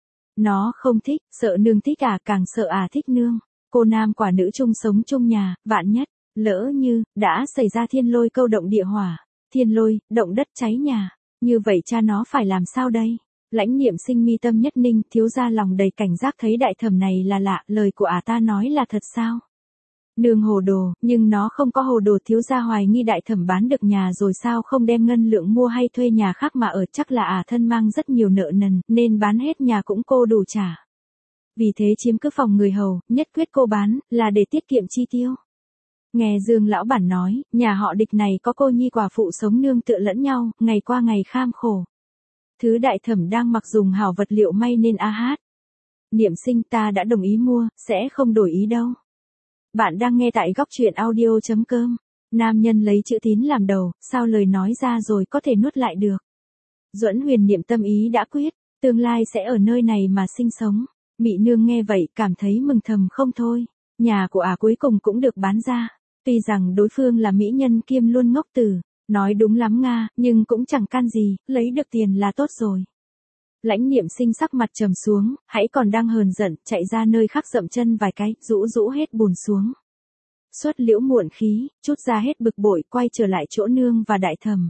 Nó không thích, sợ nương thích à, càng sợ à thích nương. Cô nam quả nữ chung sống chung nhà, vạn nhất, lỡ như, đã xảy ra thiên lôi câu động địa hỏa, thiên lôi, động đất cháy nhà. Như vậy cha nó phải làm sao đây? Lãnh Niệm Sinh mi tâm nhất ninh, thiếu gia lòng đầy cảnh giác thấy đại thẩm này là lạ, lời của ả ta nói là thật sao? Nương hồ đồ, nhưng nó không có hồ đồ, thiếu gia hoài nghi đại thẩm bán được nhà rồi sao không đem ngân lượng mua hay thuê nhà khác mà ở, chắc là ả thân mang rất nhiều nợ nần, nên bán hết nhà cũng cô đủ trả. Vì thế chiếm cứ phòng người hầu, nhất quyết cô bán, là để tiết kiệm chi tiêu. Nghe Dương lão bản nói, nhà họ Địch này có cô nhi quả phụ sống nương tựa lẫn nhau, ngày qua ngày kham khổ. Thứ đại thẩm đang mặc dùng hảo vật liệu may nên a hát. Niệm Sinh, ta đã đồng ý mua, sẽ không đổi ý đâu. Bạn đang nghe tại góc truyện audio.com. Nam nhân lấy chữ tín làm đầu, sao lời nói ra rồi có thể nuốt lại được. Duẫn Huyền Niệm tâm ý đã quyết, tương lai sẽ ở nơi này mà sinh sống. Mị nương nghe vậy, cảm thấy mừng thầm không thôi. Nhà của ả à cuối cùng cũng được bán ra. Tuy rằng đối phương là mỹ nhân kiêm luôn ngốc tử, nói đúng lắm Nga, nhưng cũng chẳng can gì, lấy được tiền là tốt rồi. Lãnh Niệm Sinh sắc mặt trầm xuống, hãy còn đang hờn giận, chạy ra nơi khác dậm chân vài cái, rũ rũ hết bùn xuống. Xuất liễu muộn khí, chút ra hết bực bội, quay trở lại chỗ nương và đại thẩm.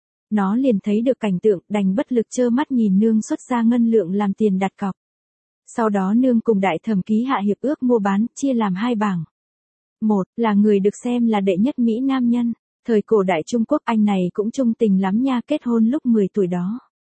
Nó liền thấy được cảnh tượng, đành bất lực trơ mắt nhìn nương xuất ra ngân lượng làm tiền đặt cọc. Sau đó nương cùng đại thẩm ký hạ hiệp ước mua bán, chia làm hai bảng. Một, là người được xem là đệ nhất Mỹ nam nhân. Thời cổ đại Trung Quốc anh này cũng trung tình lắm nha, kết hôn lúc mười tuổi đó.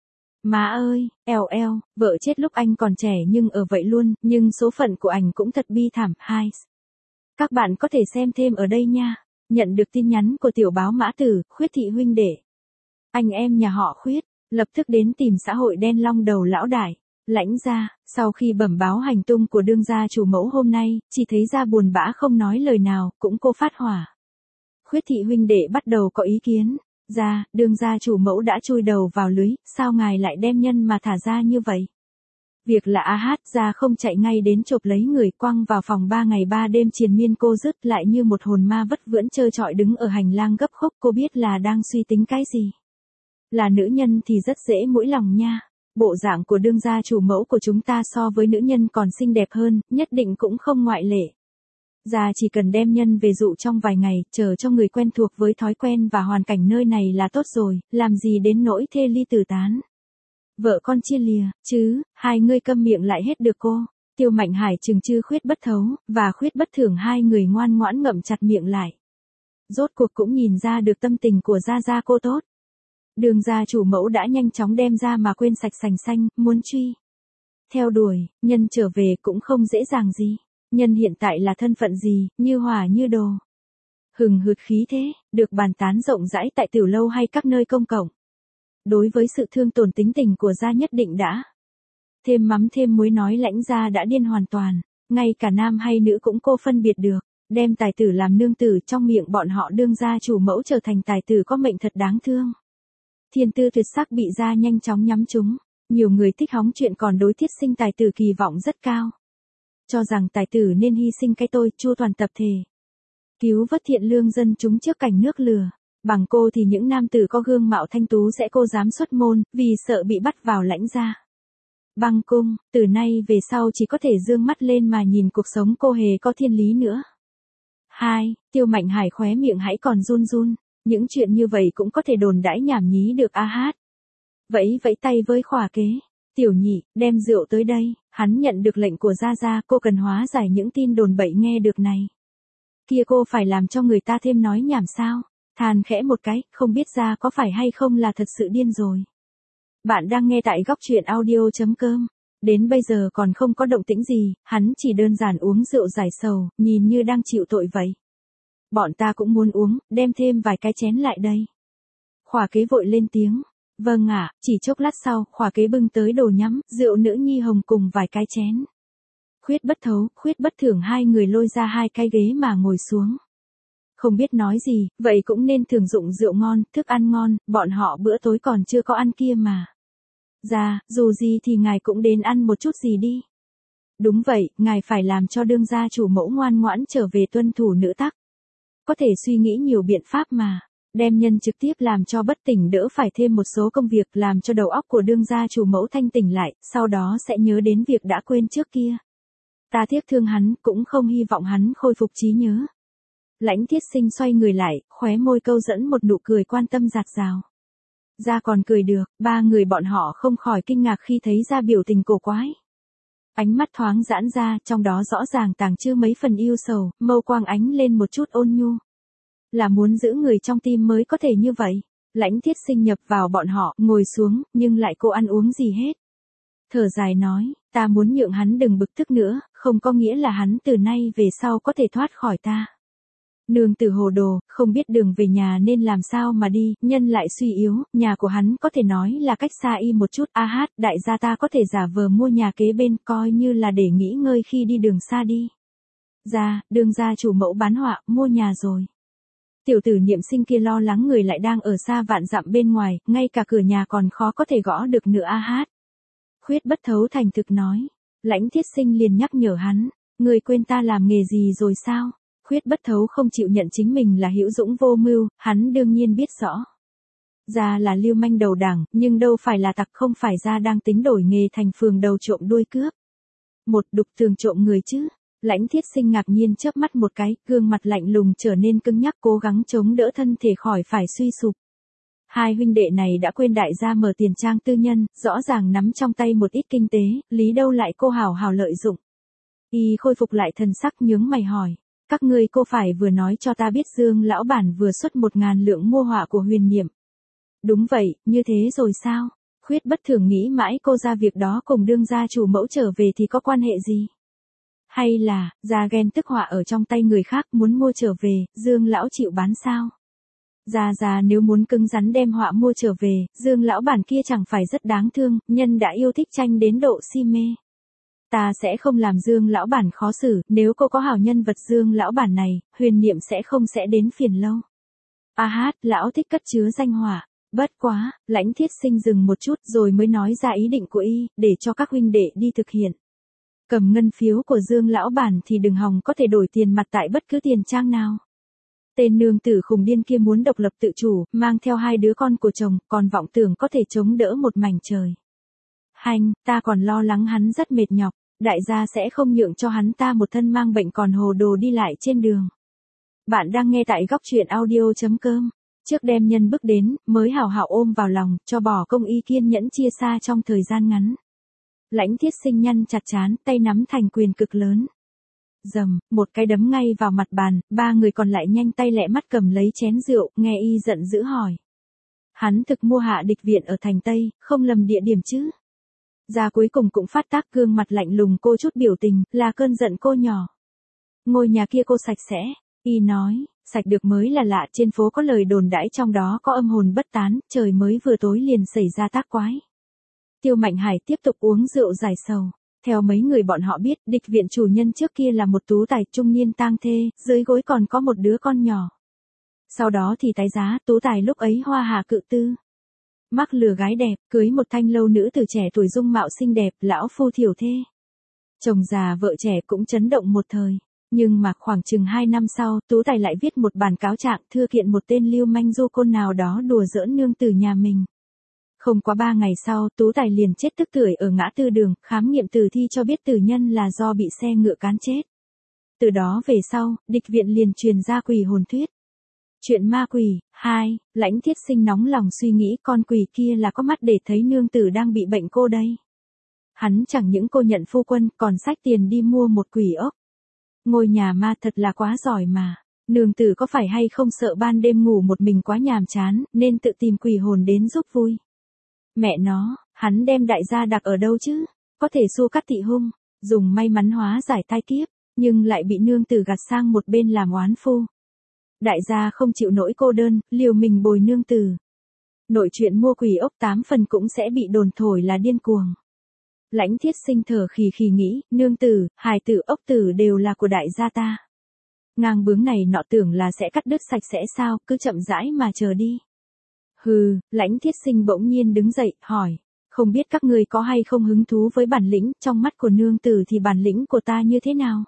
Má ơi, eo eo, vợ chết lúc anh còn trẻ nhưng ở vậy luôn, nhưng số phận của anh cũng thật bi thảm. Hai. Các bạn có thể xem thêm ở đây nha. Nhận được tin nhắn của tiểu báo Mã Tử, Khuyết thị huynh đệ. Anh em nhà họ Khuyết, lập tức đến tìm xã hội đen long đầu lão đại. Lãnh gia, sau khi bẩm báo hành tung của đương gia chủ mẫu hôm nay, chỉ thấy ra buồn bã không nói lời nào, cũng cô phát hỏa. Khuyết thị huynh đệ bắt đầu có ý kiến. Ra, đương gia chủ mẫu đã chui đầu vào lưới, sao ngài lại đem nhân mà thả ra như vậy? Việc là A Hát ra không chạy ngay đến chộp lấy người quăng vào phòng ba ngày ba đêm triền miên cô dứt lại như một hồn ma vất vưởng trơ trọi đứng ở hành lang gấp khúc cô biết là đang suy tính cái gì. Là nữ nhân thì rất dễ mũi lòng nha. Bộ dạng của đương gia chủ mẫu của chúng ta so với nữ nhân còn xinh đẹp hơn, nhất định cũng không ngoại lệ. Gia chỉ cần đem nhân về dụ trong vài ngày, chờ cho người quen thuộc với thói quen và hoàn cảnh nơi này là tốt rồi, làm gì đến nỗi thê ly tử tán. Vợ con chia lìa, chứ, hai người câm miệng lại hết được cô. Tiêu Mạnh Hải chừng chư Khuyết Bất Thấu, và Khuyết Bất Thưởng hai người ngoan ngoãn ngậm chặt miệng lại. Rốt cuộc cũng nhìn ra được tâm tình của Gia Gia cô tốt. Đường gia chủ mẫu đã nhanh chóng đem ra mà quên sạch sành xanh, muốn truy. Theo đuổi, nhân trở về cũng không dễ dàng gì. Nhân hiện tại là thân phận gì, như hỏa như đồ. Hừng hực khí thế, được bàn tán rộng rãi tại tiểu lâu hay các nơi công cộng. Đối với sự thương tổn tính tình của Gia nhất định đã. Thêm mắm thêm muối nói Lãnh gia đã điên hoàn toàn, ngay cả nam hay nữ cũng cô phân biệt được. Đem tài tử làm nương tử trong miệng bọn họ đương gia chủ mẫu trở thành tài tử có mệnh thật đáng thương. Thiên tư tuyệt sắc bị Gia nhanh chóng nhắm trúng. Nhiều người thích hóng chuyện còn đối thiết sinh tài tử kỳ vọng rất cao. Cho rằng tài tử nên hy sinh cái tôi, chu toàn tập thể. Cứu vớt thiện lương dân chúng trước cảnh nước lửa. Bằng cô thì những nam tử có gương mạo thanh tú sẽ cô dám xuất môn, vì sợ bị bắt vào Lãnh gia. Băng cung, từ nay về sau chỉ có thể dương mắt lên mà nhìn cuộc sống cô hề có thiên lý nữa. hai. Tiêu Mạnh Hải khóe miệng hãy còn run run. Những chuyện như vậy cũng có thể đồn đãi nhảm nhí được A Hát. Vẫy vẫy tay với Khỏa Kế. Tiểu nhị, đem rượu tới đây. Hắn nhận được lệnh của Gia Gia, cô cần hóa giải những tin đồn bậy nghe được này. Kia cô phải làm cho người ta thêm nói nhảm sao? Than khẽ một cái, không biết Gia có phải hay không là thật sự điên rồi. Bạn đang nghe tại góc truyện audio chấm com. Đến bây giờ còn không có động tĩnh gì, hắn chỉ đơn giản uống rượu giải sầu, nhìn như đang chịu tội vậy. Bọn ta cũng muốn uống, đem thêm vài cái chén lại đây. Khỏa Kế vội lên tiếng. Vâng ạ, chỉ chốc lát sau, Khỏa Kế bưng tới đồ nhắm, rượu nữ nhi hồng cùng vài cái chén. Khuyết Bất Thấu, Khuyết Bất Thưởng hai người lôi ra hai cái ghế mà ngồi xuống. Không biết nói gì, vậy cũng nên thường dụng rượu ngon, thức ăn ngon, bọn họ bữa tối còn chưa có ăn kia mà. Gia, dù gì thì ngài cũng đến ăn một chút gì đi. Đúng vậy, ngài phải làm cho đương gia chủ mẫu ngoan ngoãn trở về tuân thủ nữ tắc. Có thể suy nghĩ nhiều biện pháp mà. Đem nhân trực tiếp làm cho bất tỉnh đỡ phải thêm một số công việc làm cho đầu óc của đương gia chủ mẫu thanh tỉnh lại, sau đó sẽ nhớ đến việc đã quên trước kia. Ta tiếc thương hắn, cũng không hy vọng hắn khôi phục trí nhớ. Lãnh Thiết Sinh xoay người lại, khóe môi câu dẫn một nụ cười quan tâm dạt dào. Gia còn cười được, ba người bọn họ không khỏi kinh ngạc khi thấy Gia biểu tình cổ quái. Ánh mắt thoáng giãn ra, trong đó rõ ràng tàng trữ mấy phần yêu sầu, mâu quang ánh lên một chút ôn nhu. Là muốn giữ người trong tim mới có thể như vậy. Lãnh Thiết Sinh nhập vào bọn họ, ngồi xuống, nhưng lại cô ăn uống gì hết. Thở dài nói, ta muốn nhượng hắn đừng bực tức nữa, không có nghĩa là hắn từ nay về sau có thể thoát khỏi ta. Nương tử hồ đồ, không biết đường về nhà nên làm sao mà đi, nhân lại suy yếu, nhà của hắn có thể nói là cách xa y một chút. A Hát, đại gia ta có thể giả vờ mua nhà kế bên, coi như là để nghỉ ngơi khi đi đường xa đi. Gia, đương gia chủ mẫu bán họa, mua nhà rồi. Tiểu tử Niệm Sinh kia lo lắng người lại đang ở xa vạn dặm bên ngoài, ngay cả cửa nhà còn khó có thể gõ được nữa. A Hát. Khuyết Bất Thấu thành thực nói. Lãnh Thiết Sinh liền nhắc nhở hắn, người quên ta làm nghề gì rồi sao? Khuyết Bất Thấu không chịu nhận chính mình là hữu dũng vô mưu, hắn đương nhiên biết rõ. Gia là lưu manh đầu đảng, nhưng đâu phải là tặc, không phải Gia đang tính đổi nghề thành phường đầu trộm đuôi cướp. Một đục tường trộm người chứ. Lãnh Thiết Sinh ngạc nhiên chớp mắt một cái, gương mặt lạnh lùng trở nên cứng nhắc cố gắng chống đỡ thân thể khỏi phải suy sụp. Hai huynh đệ này đã quên đại gia mở tiền trang tư nhân, rõ ràng nắm trong tay một ít kinh tế, lý đâu lại cô hào hào lợi dụng. Y khôi phục lại thần sắc nhướng mày hỏi, các ngươi cô phải vừa nói cho ta biết Dương lão bản vừa xuất một ngàn lượng mua họa của Huyền Niệm. Đúng vậy, như thế rồi sao? Khuyết Bất Thưởng nghĩ mãi cô ra việc đó cùng đương gia chủ mẫu trở về thì có quan hệ gì? Hay là, Gia ghen tức họa ở trong tay người khác muốn mua trở về, Dương lão chịu bán sao? Gia Gia nếu muốn cứng rắn đem họa mua trở về, Dương lão bản kia chẳng phải rất đáng thương, nhân đã yêu thích tranh đến độ si mê. Ta sẽ không làm Dương lão bản khó xử, nếu cô có hảo nhân vật Dương lão bản này, Huyền Niệm sẽ không sẽ đến phiền lâu. A Hát, lão thích cất chứa danh họa, Bất quá, Lãnh Thiết Sinh dừng một chút rồi mới nói ra ý định của y, để cho các huynh đệ đi thực hiện. Cầm ngân phiếu của Dương lão bản thì đừng hòng có thể đổi tiền mặt tại bất cứ tiền trang nào. Tên nương tử khùng điên kia muốn độc lập tự chủ, mang theo hai đứa con của chồng, còn vọng tưởng có thể chống đỡ một mảnh trời. Hành, ta còn lo lắng hắn rất mệt nhọc, đại gia sẽ không nhượng cho hắn ta một thân mang bệnh còn hồ đồ đi lại trên đường. Bạn đang nghe tại góc truyện audio chấm com. Trước đem nhân bước đến, mới hào hào ôm vào lòng, cho bỏ công y kiên nhẫn chia xa trong thời gian ngắn. Lãnh Thiết Sinh nhăn chặt trán, tay nắm thành quyền cực lớn. Dầm, một cái đấm ngay vào mặt bàn, ba người còn lại nhanh tay lẹ mắt cầm lấy chén rượu, nghe y giận dữ hỏi. Hắn thực mua hạ địch viện ở thành Tây, không lầm địa điểm chứ. Gia cuối cùng cũng phát tác gương mặt lạnh lùng cô chút biểu tình, là cơn giận cô nhỏ. Ngôi nhà kia cô sạch sẽ, y nói, sạch được mới là lạ, trên phố có lời đồn đãi trong đó có âm hồn bất tán, trời mới vừa tối liền xảy ra tác quái. Tiêu Mạnh Hải tiếp tục uống rượu giải sầu. Theo mấy người bọn họ biết, địch viện chủ nhân trước kia là một tú tài trung niên tang thê, dưới gối còn có một đứa con nhỏ. Sau đó thì tái giá, tú tài lúc ấy hoa hà cự tư. Mắc lừa gái đẹp, cưới một thanh lâu nữ từ trẻ tuổi dung mạo xinh đẹp, lão phu thiểu thê. Chồng già vợ trẻ cũng chấn động một thời. Nhưng mà khoảng chừng hai năm sau, tú tài lại viết một bản cáo trạng thưa kiện một tên lưu manh du côn nào đó đùa giỡn nương tử nhà mình. Không quá ba ngày sau, tú tài liền chết tức tưởi ở ngã tư đường, khám nghiệm tử thi cho biết tử nhân là do bị xe ngựa cán chết. Từ đó về sau, địch viện liền truyền ra quỷ hồn thuyết. Chuyện ma quỷ. Hai, Lãnh Thiết Sinh nóng lòng suy nghĩ con quỷ kia là có mắt để thấy nương tử đang bị bệnh cô đây. Hắn chẳng những cô nhận phu quân, còn xách tiền đi mua một quỷ ốc. Ngôi nhà ma thật là quá giỏi mà. Nương tử có phải hay không sợ ban đêm ngủ một mình quá nhàm chán, nên tự tìm quỷ hồn đến giúp vui. Mẹ nó, hắn đem đại gia đặt ở đâu chứ? Có thể xua cắt thị hung, dùng may mắn hóa giải tai kiếp, nhưng lại bị nương tử gạt sang một bên làm oán phu. Đại gia không chịu nổi cô đơn, liều mình bồi nương tử. Nội chuyện mua quỷ ốc tám phần cũng sẽ bị đồn thổi là điên cuồng. Lãnh Thiết Sinh thở khì khì nghĩ, nương tử, hài tử, ốc tử đều là của đại gia ta. Ngang bướng này nọ tưởng là sẽ cắt đứt sạch sẽ sao, cứ chậm rãi mà chờ đi. Hừ, Lãnh Thiết Sinh bỗng nhiên đứng dậy, hỏi, không biết các người có hay không hứng thú với bản lĩnh, trong mắt của nương tử thì bản lĩnh của ta như thế nào?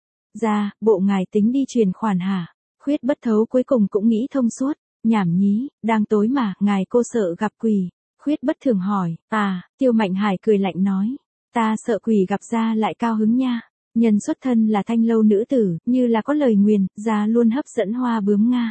Ra, bộ ngài tính đi truyền khoản hả? Khuyết Bất Thấu cuối cùng cũng nghĩ thông suốt, nhảm nhí, đang tối mà, ngài cô sợ gặp quỷ. Khuyết Bất Thường hỏi, à, Tiêu Mạnh Hải cười lạnh nói, ta sợ quỷ gặp gia lại cao hứng nha. Nhân xuất thân là thanh lâu nữ tử, như là có lời nguyền, gia luôn hấp dẫn hoa bướm Nga.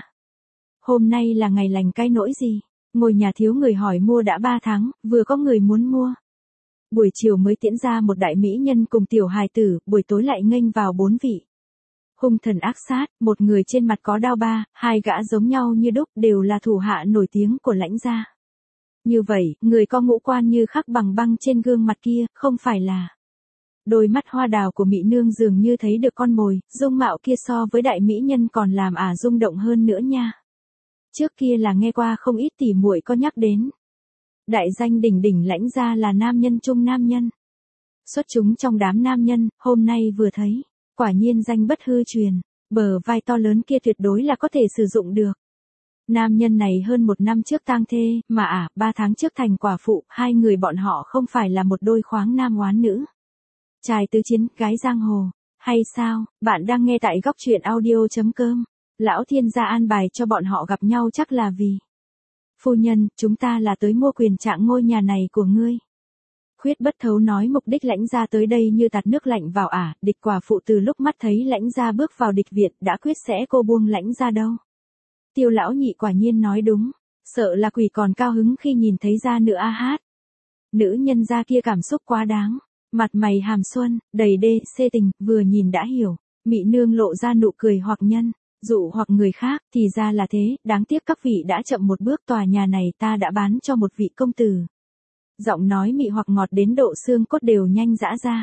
Hôm nay là ngày lành cái nỗi gì? Ngôi nhà thiếu người hỏi mua đã ba tháng, vừa có người muốn mua. Buổi chiều mới tiễn ra một đại mỹ nhân cùng tiểu hài tử, buổi tối lại nghênh vào bốn vị. Hung thần ác sát, một người trên mặt có đao ba, hai gã giống nhau như đúc, đều là thủ hạ nổi tiếng của Lãnh gia. Như vậy, người có ngũ quan như khắc bằng băng trên gương mặt kia, không phải là. Đôi mắt hoa đào của mỹ nương dường như thấy được con mồi, dung mạo kia so với đại mỹ nhân còn làm ả rung động hơn nữa nha. Trước kia là nghe qua không ít tỉ muội có nhắc đến. Đại danh đỉnh đỉnh Lãnh gia là nam nhân trung nam nhân. Xuất chúng trong đám nam nhân, hôm nay vừa thấy, quả nhiên danh bất hư truyền, bờ vai to lớn kia tuyệt đối là có thể sử dụng được. Nam nhân này hơn một năm trước tang thê, mà à, ba tháng trước thành quả phụ, hai người bọn họ không phải là một đôi khoáng nam oán nữ. Trai tứ chiến, gái giang hồ, hay sao? Bạn đang nghe tại góc truyện audio chấm com. Lão thiên gia an bài cho bọn họ gặp nhau chắc là vì. Phu nhân, chúng ta là tới mua quyền trạng ngôi nhà này của ngươi. Khuyết Bất Thấu nói mục đích Lãnh gia tới đây như tạt nước lạnh vào ả, địch quả phụ từ lúc mắt thấy Lãnh gia bước vào địch viện đã quyết sẽ cô buông Lãnh gia đâu. Tiêu lão nhị quả nhiên nói đúng, sợ là quỷ còn cao hứng khi nhìn thấy gia nữa a hát. Nữ nhân gia kia cảm xúc quá đáng, mặt mày hàm xuân, đầy đê, xê tình, vừa nhìn đã hiểu, mỹ nương lộ ra nụ cười hoặc nhân, dụ hoặc người khác, thì ra là thế, đáng tiếc các vị đã chậm một bước, tòa nhà này ta đã bán cho một vị công tử. Giọng nói mị hoặc ngọt đến độ xương cốt đều nhanh giã ra.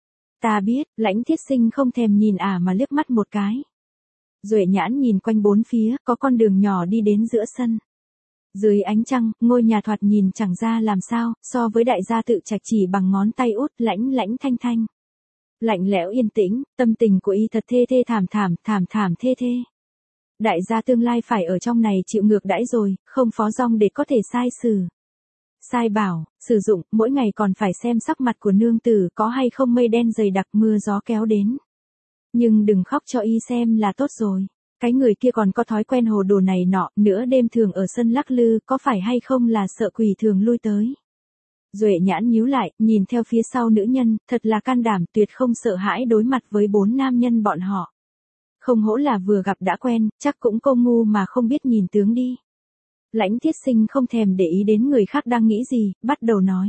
Ta biết, Lãnh Thiết Sinh không thèm nhìn ả mà liếc mắt một cái. Duệ nhãn nhìn quanh bốn phía, có con đường nhỏ đi đến giữa sân. Dưới ánh trăng, ngôi nhà thoạt nhìn chẳng ra làm sao, so với đại gia tự trạch chỉ bằng ngón tay út, lãnh lãnh thanh thanh. Lạnh lẽo yên tĩnh, tâm tình của y thật thê thê thảm thảm, thảm thảm thê thê. Đại gia tương lai phải ở trong này chịu ngược đãi rồi, không phó dong để có thể sai xử. Sai bảo, sử dụng, mỗi ngày còn phải xem sắc mặt của nương tử có hay không mây đen dày đặc mưa gió kéo đến. Nhưng đừng khóc cho y xem là tốt rồi. Cái người kia còn có thói quen hồ đồ này nọ, nửa đêm thường ở sân lắc lư, có phải hay không là sợ quỷ thường lui tới. Duệ nhãn nhíu lại, nhìn theo phía sau nữ nhân, thật là can đảm, tuyệt không sợ hãi đối mặt với bốn nam nhân bọn họ. Không hổ là vừa gặp đã quen, chắc cũng cô ngu mà không biết nhìn tướng đi. Lãnh Thiết Sinh không thèm để ý đến người khác đang nghĩ gì, bắt đầu nói.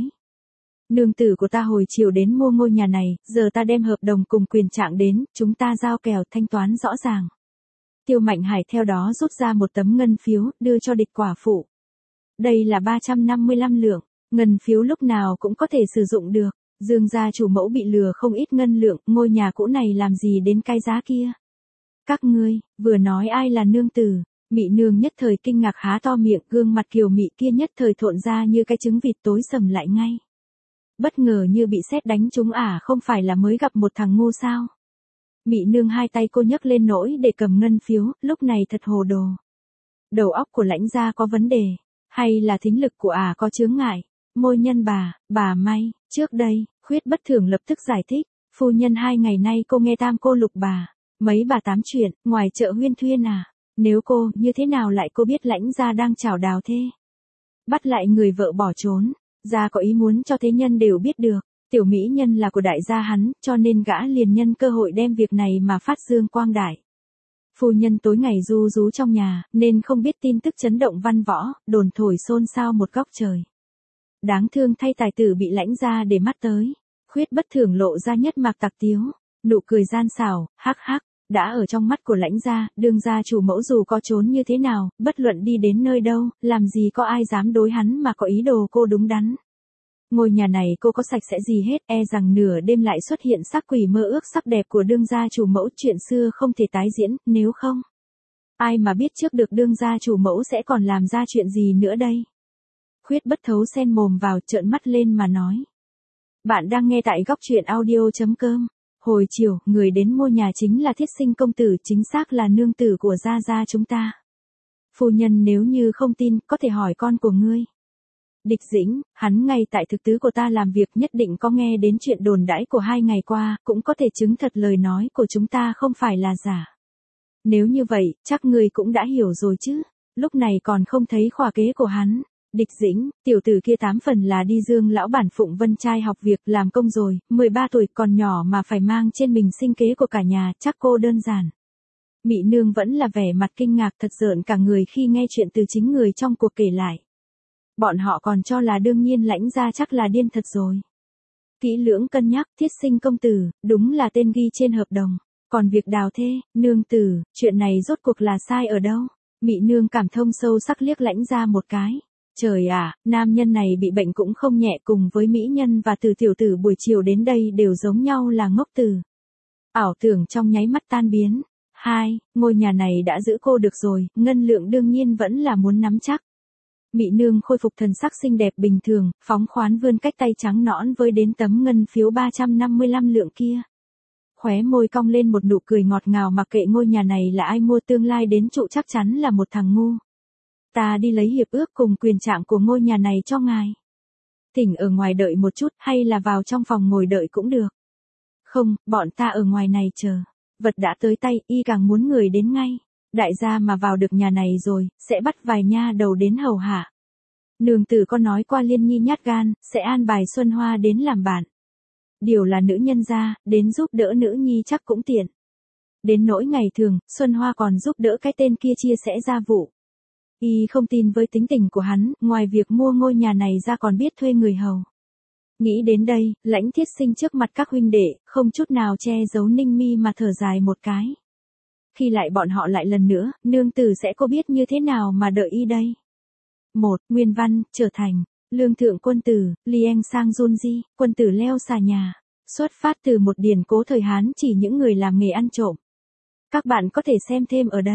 Nương tử của ta hồi chiều đến mua ngôi nhà này, giờ ta đem hợp đồng cùng quyền trạng đến, chúng ta giao kèo thanh toán rõ ràng. Tiêu Mạnh Hải theo đó rút ra một tấm ngân phiếu, đưa cho địch quả phụ. Đây là ba trăm năm mươi lăm lượng, ngân phiếu lúc nào cũng có thể sử dụng được. Dương gia chủ mẫu bị lừa không ít ngân lượng, ngôi nhà cũ này làm gì đến cái giá kia. Các ngươi, vừa nói ai là nương tử, Mị nương nhất thời kinh ngạc há to miệng, gương mặt kiều mị kia nhất thời thộn ra như cái trứng vịt tối sầm lại ngay. Bất ngờ như bị sét đánh trúng ả, không phải là mới gặp một thằng ngu sao. Mị nương hai tay cô nhấc lên nỗi để cầm ngân phiếu, lúc này thật hồ đồ. Đầu óc của Lãnh gia có vấn đề, hay là thính lực của ả có chướng ngại? Môi nhân bà, bà may, trước đây, Khuyết Bất Thường lập tức giải thích, phu nhân hai ngày nay cô nghe tam cô lục bà, mấy bà tám chuyện, ngoài chợ huyên thuyên à, nếu cô, như thế nào lại cô biết Lãnh gia đang chào đào thế? Bắt lại người vợ bỏ trốn, gia có ý muốn cho thế nhân đều biết được, tiểu mỹ nhân là của đại gia hắn, cho nên gã liền nhân cơ hội đem việc này mà phát dương quang đại. Phu nhân tối ngày ru rú trong nhà, nên không biết tin tức chấn động văn võ, đồn thổi xôn xao một góc trời. Đáng thương thay tài tử bị Lãnh gia để mắt tới. Khuyết Bất Thường lộ ra nhất mạc tặc tiếu, nụ cười gian xảo, hắc hắc, đã ở trong mắt của Lãnh gia, đương gia chủ mẫu dù có trốn như thế nào, bất luận đi đến nơi đâu, làm gì có ai dám đối hắn mà có ý đồ cô đúng đắn. Ngôi nhà này cô có sạch sẽ gì hết, e rằng nửa đêm lại xuất hiện sắc quỷ mơ ước sắc đẹp của đương gia chủ mẫu, chuyện xưa không thể tái diễn, nếu không. Ai mà biết trước được đương gia chủ mẫu sẽ còn làm ra chuyện gì nữa đây. Khuyết Bất Thấu xen mồm vào, trợn mắt lên mà nói. Bạn đang nghe tại góc truyện audio chấm com. Hồi chiều, người đến mua nhà chính là Thiết Sinh công tử, chính xác là nương tử của gia gia chúng ta. Phu nhân nếu như không tin, có thể hỏi con của ngươi. Địch Dĩnh, hắn ngay tại thực tứ của ta làm việc, nhất định có nghe đến chuyện đồn đãi của hai ngày qua, cũng có thể chứng thật lời nói của chúng ta không phải là giả. Nếu như vậy, chắc ngươi cũng đã hiểu rồi chứ, lúc này còn không thấy khỏa kế của hắn. Địch Dĩnh, tiểu tử kia tám phần là đi Dương lão bản Phụng Vân trai học việc làm công rồi, mười ba tuổi còn nhỏ mà phải mang trên mình sinh kế của cả nhà, chắc cô đơn giản. Mị nương vẫn là vẻ mặt kinh ngạc thật rợn cả người khi nghe chuyện từ chính người trong cuộc kể lại. Bọn họ còn cho là đương nhiên Lãnh gia chắc là điên thật rồi. Kỹ lưỡng cân nhắc, Thiết Sinh công tử, đúng là tên ghi trên hợp đồng. Còn việc đào thê, nương tử, chuyện này rốt cuộc là sai ở đâu? Mị nương cảm thông sâu sắc liếc Lãnh gia một cái. Trời ạ, nam nhân này bị bệnh cũng không nhẹ, cùng với mỹ nhân và từ tiểu tử buổi chiều đến đây đều giống nhau là ngốc từ. Ảo tưởng trong nháy mắt tan biến. Hai, ngôi nhà này đã giữ cô được rồi, ngân lượng đương nhiên vẫn là muốn nắm chắc. Mị nương khôi phục thần sắc xinh đẹp bình thường, phóng khoán vươn cách tay trắng nõn với đến tấm ngân phiếu ba trăm năm mươi lăm lượng kia. Khóe môi cong lên một nụ cười ngọt ngào, mặc kệ ngôi nhà này là ai mua, tương lai đến trụ chắc chắn là một thằng ngu. Ta đi lấy hiệp ước cùng quyền trạng của ngôi nhà này cho ngài. Thỉnh ở ngoài đợi một chút, hay là vào trong phòng ngồi đợi cũng được. Không, bọn ta ở ngoài này chờ. Vật đã tới tay, y càng muốn người đến ngay. Đại gia mà vào được nhà này rồi, sẽ bắt vài nha đầu đến hầu hạ. Nương tử có nói qua Liên Nhi nhát gan, sẽ an bài Xuân Hoa đến làm bạn. Điều là nữ nhân gia, đến giúp đỡ nữ nhi chắc cũng tiện. Đến nỗi ngày thường, Xuân Hoa còn giúp đỡ cái tên kia chia sẻ gia vụ. Y không tin với tính tình của hắn, ngoài việc mua ngôi nhà này ra còn biết thuê người hầu. Nghĩ đến đây, Lãnh Thiết Sinh trước mặt các huynh đệ, không chút nào che giấu ninh mi mà thở dài một cái. Khi lại bọn họ lại lần nữa, nương tử sẽ có biết như thế nào mà đợi y đây. Một, Nguyên văn, trở thành, lương thượng quân tử, Lieng sang Junji, quân tử leo xà nhà. Xuất phát từ một điển cố thời Hán chỉ những người làm nghề ăn trộm. Các bạn có thể xem thêm ở đây.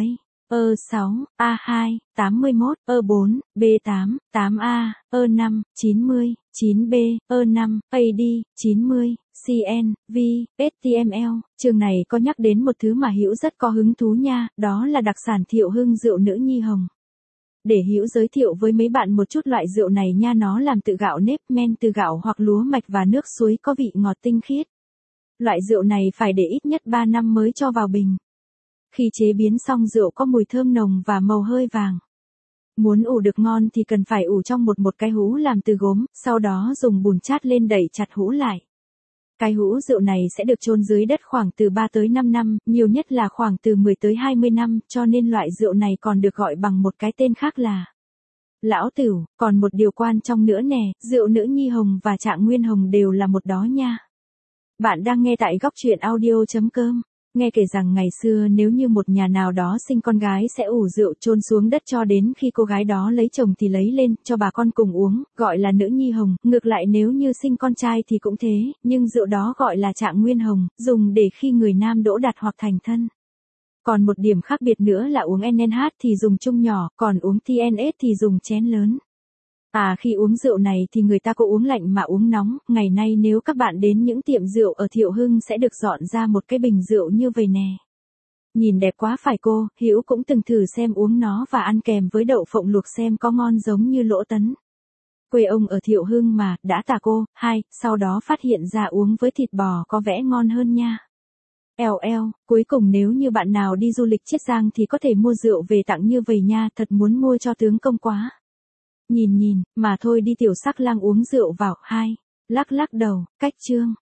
ơ sáu, a hai, tám mươi mốt, ơ bốn, b tám, tám a, ơ năm, chín mươi, chín b, ơ năm, a d, chín mươi, cn, v, html. Chương này có nhắc đến một thứ mà Hữu rất có hứng thú nha, đó là đặc sản Thiệu Hưng rượu nữ nhi hồng. Để Hữu giới thiệu với mấy bạn một chút loại rượu này nha, nó làm từ gạo nếp, men từ gạo hoặc lúa mạch và nước suối, có vị ngọt tinh khiết. Loại rượu này phải để ít nhất ba năm mới cho vào bình. Khi chế biến xong rượu có mùi thơm nồng và màu hơi vàng. Muốn ủ được ngon thì cần phải ủ trong một một cái hũ làm từ gốm, sau đó dùng bùn chát lên đậy chặt hũ lại. Cái hũ rượu này sẽ được chôn dưới đất khoảng từ ba tới năm năm, nhiều nhất là khoảng từ mười tới hai mươi năm, cho nên loại rượu này còn được gọi bằng một cái tên khác là lão tửu. Còn một điều quan trọng nữa nè, rượu nữ nhi hồng và trạng nguyên hồng đều là một đó nha. Bạn đang nghe tại góc truyện audio chấm com. Nghe kể rằng ngày xưa nếu như một nhà nào đó sinh con gái sẽ ủ rượu chôn xuống đất cho đến khi cô gái đó lấy chồng thì lấy lên, cho bà con cùng uống, gọi là nữ nhi hồng. Ngược lại nếu như sinh con trai thì cũng thế, nhưng rượu đó gọi là trạng nguyên hồng, dùng để khi người nam đỗ đạt hoặc thành thân. Còn một điểm khác biệt nữa là uống en en hát thì dùng chung nhỏ, còn uống tê en ét thì dùng chén lớn. À khi uống rượu này thì người ta có uống lạnh mà uống nóng, ngày nay nếu các bạn đến những tiệm rượu ở Thiệu Hưng sẽ được dọn ra một cái bình rượu như vậy nè. Nhìn đẹp quá phải cô, Hữu cũng từng thử xem uống nó và ăn kèm với đậu phộng luộc xem có ngon giống như Lỗ Tấn. Quê ông ở Thiệu Hưng mà, đã tả cô, hai, sau đó phát hiện ra uống với thịt bò có vẻ ngon hơn nha. Eo eo, cuối cùng nếu như bạn nào đi du lịch Chiết Giang thì có thể mua rượu về tặng như vậy nha, thật muốn mua cho tướng công quá. Nhìn nhìn, mà thôi đi tiểu sắc lang uống rượu vào, hai, lắc lắc đầu, cách chương.